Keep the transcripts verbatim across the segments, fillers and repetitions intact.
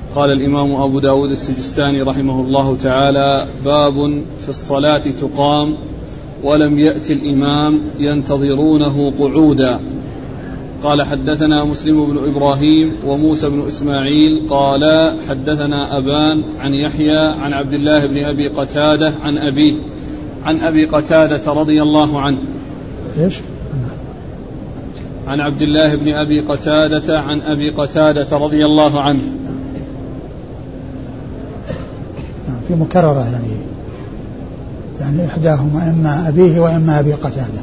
قال الإمام أبو داود السجستاني رحمه الله تعالى: باب في الصلاة تقام ولم يأت الإمام ينتظرونه قعودا. قال: حدثنا مسلم بن إبراهيم وموسى بن إسماعيل قال حدثنا أبان عن يحيى عن عبد الله بن أبي قتادة عن أبيه عن أبي قتادة رضي الله عنه. إيش؟ عن عبد الله بن أبي قتادة عن أبي قتادة رضي الله عنه. في مكررة يعني يعني إحداهما إما أبيه وإما أبي قتادة.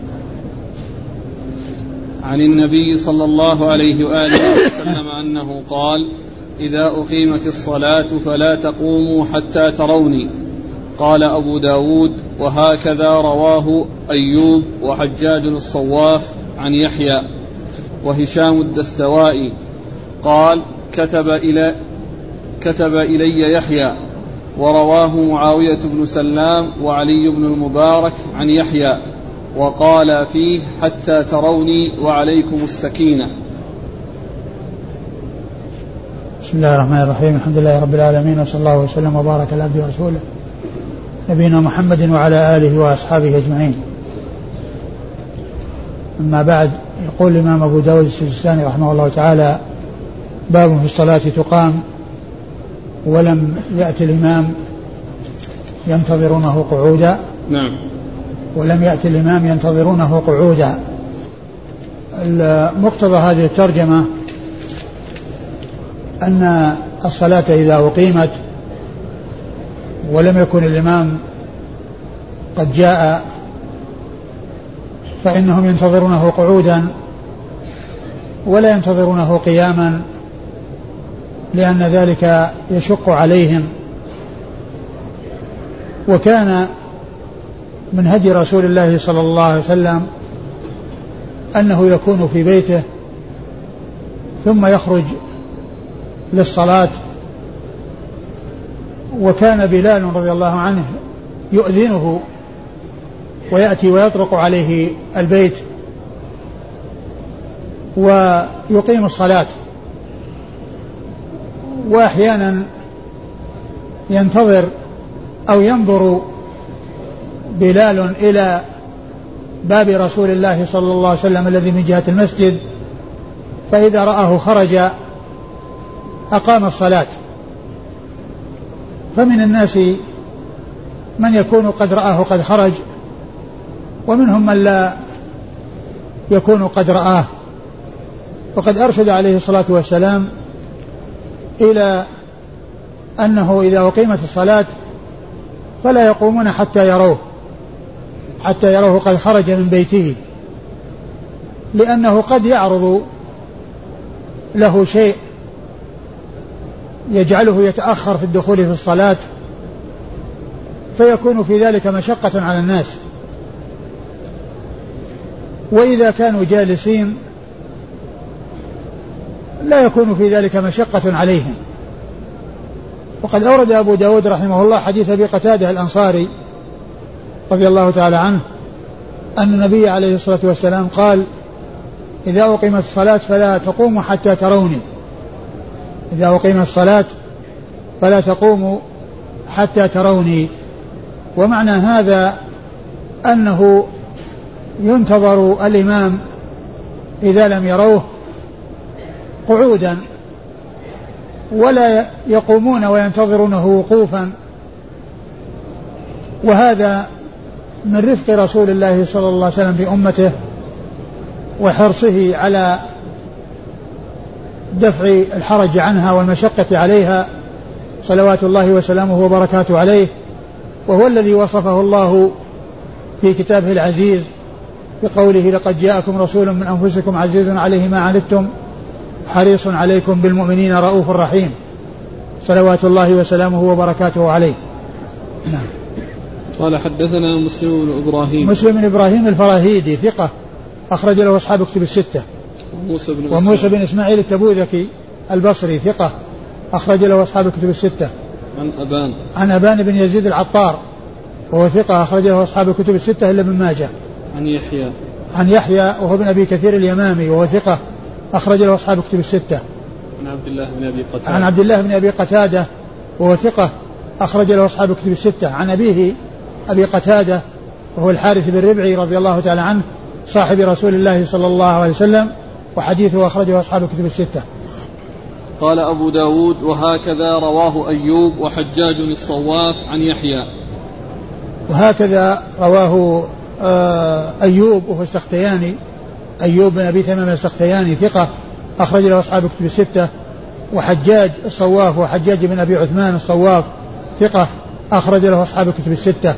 عن النبي صلى الله عليه وآله وسلم أنه قال: إذا أقيمت الصلاة فلا تقوموا حتى تروني. قال أبو داود: وهكذا رواه أيوب وحجاج الصواف عن يحيى وهشام الدستوائي قال: كتب إلى كتب إلي يحيى. ورواه معاوية بن سلام وعلي بن المبارك عن يحيى وقال فيه: حتى تروني وعليكم السكينة. بسم الله الرحمن الرحيم. الحمد لله رب العالمين، وصلى الله وسلم وبارك على عبده ورسوله نبينا محمد وعلى آله وأصحابه أجمعين. أما بعد، يقول الإمام أبو داود السجستاني رحمه الله تعالى: باب في الصلاة تقام ولم يأتي الإمام ينتظرونه قعودا. نعم. ولم يأتي الإمام ينتظرونه قعودا. مقتضى هذه الترجمة أن الصلاة إذا أقيمت ولم يكن الإمام قد جاء فإنهم ينتظرونه قعودا ولا ينتظرونه قياما، لأن ذلك يشق عليهم. وكان من هدي رسول الله صلى الله عليه وسلم أنه يكون في بيته ثم يخرج للصلاة. وكان بلال رضي الله عنه يؤذنه ويأتي ويطرق عليه البيت ويقيم الصلاة، وأحيانا ينتظر أو ينظر بلال إلى باب رسول الله صلى الله عليه وسلم الذي من جهة المسجد، فإذا رآه خرج أقام الصلاة. فمن الناس من يكون قد رآه قد خرج، ومنهم من لا يكون قد رآه. وقد أرشد عليه الصلاة والسلام إلى أنه إذا أقيمت الصلاة فلا يقومون حتى يروه حتى يروه قد خرج من بيته، لأنه قد يعرض له شيء يجعله يتأخر في الدخول في الصلاة، فيكون في ذلك مشقة على الناس. وإذا كانوا جالسين لا يكون في ذلك مشقة عليهم. وقد أورد أبو داود رحمه الله حديث أبي قتادة الأنصاري رضي الله تعالى عنه أن النبي عليه الصلاة والسلام قال: إذا أقيمت الصلاة فلا تقوموا حتى تروني. إذا أقيمت الصلاة فلا تقوموا حتى تروني. ومعنى هذا أنه ينتظر الإمام إذا لم يروه قعودا، ولا يقومون وينتظرونه وقوفا. وهذا من رفق رسول الله صلى الله عليه وسلم بأمته وحرصه على دفع الحرج عنها والمشقة عليها صلوات الله وسلامه وبركاته عليه. وهو الذي وصفه الله في كتابه العزيز بقوله: لقد جاءكم رسول من أنفسكم عزيز عليه ما عنتم حريص عليكم بالمؤمنين رؤوف رحيم، صلوات الله وسلامه وبركاته عليه. نعم. قال: حدثنا مسلم بن إبراهيم مسلم بن إبراهيم الفراهيدي ثقة أخرج له أصحاب كتب الستة. وموسى بن, وموسى بن إسماعيل التبوذكي البصري ثقة أخرج له أصحاب كتب الستة. عن أبان عن أبان بن يزيد العطار وهو ثقة أخرج له أصحاب كتب الستة إلا ابن ماجه. عن يحيى عن يحيى وهو ابن أبي كثير اليمامي وهو ثقة أخرج له أصحاب كتب الستة. عن عبد الله بن أبي قتادة عن عبد الله بن أبي قتادة وهو ثقة أخرج له أصحاب الكتب الستة. عن أبيه أبي قتادة وهو الحارث بن ربعي رضي الله تعالى عنه صاحب رسول الله صلى الله عليه وسلم، وحديثه أخرجه أصحاب الكتب الستة. قال أبو داود وهكذا رواه أيوب وحجاج الصواف عن يحيى. وهكذا رواه أيوب وهو السختياني، أيوب بن أبي تمام السختياني ثقة أخرج له أصحاب الكتب الستة. وحجاج الصواف وحجاج بن أبي عثمان الصواف ثقة أخرج له أصحاب الكتب الستة.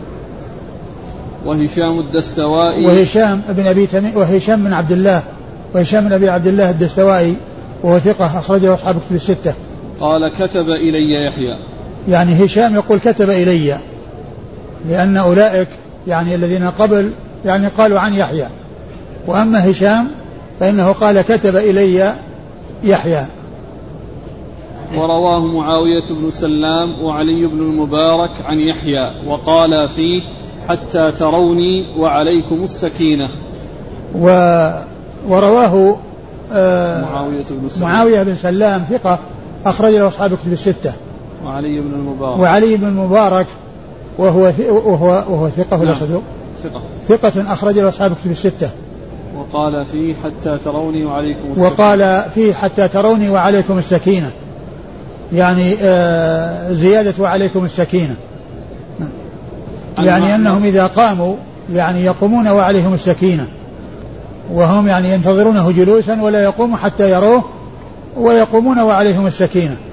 وهشام الدستوائي وهشام بن أبي تميم وهشام بن عبد الله وهشام بن أبي عبد الله الدستوائي وهو ثقة أخرج له أصحاب الكتب الستة. قال كتب إلي يحيى، يعني هشام يقول كتب إلي، لأن أولئك يعني الذين قبل يعني قالوا عن يحيى، وأما هشام فإنه قال كتب إلي يحيى. ورواه معاوية بن سلام وعلي بن المبارك عن يحيى وقال فيه حتى تروني وعليكم السكينة. و ورواه آه معاوية بن سلام معاوية بن سلام ثقة أخرج له أصحاب الكتب الستة. وعلي بن المبارك وعلي بن المبارك وهو وهو وهو ثقة ولا صدوق؟ ثقة ثقة أخرج له أصحاب الكتب الستة. وقال فيه حتى تروني وعليكم السكينة. وقال فيه حتى تروني وعليكم السكينة، يعني آه زيادة وعليكم السكينة، يعني أنهم إذا قاموا يعني يقومون وعليهم السكينة، وهم يعني ينتظرونه جلوسا ولا يقوموا حتى يروه ويقومون وعليهم السكينة.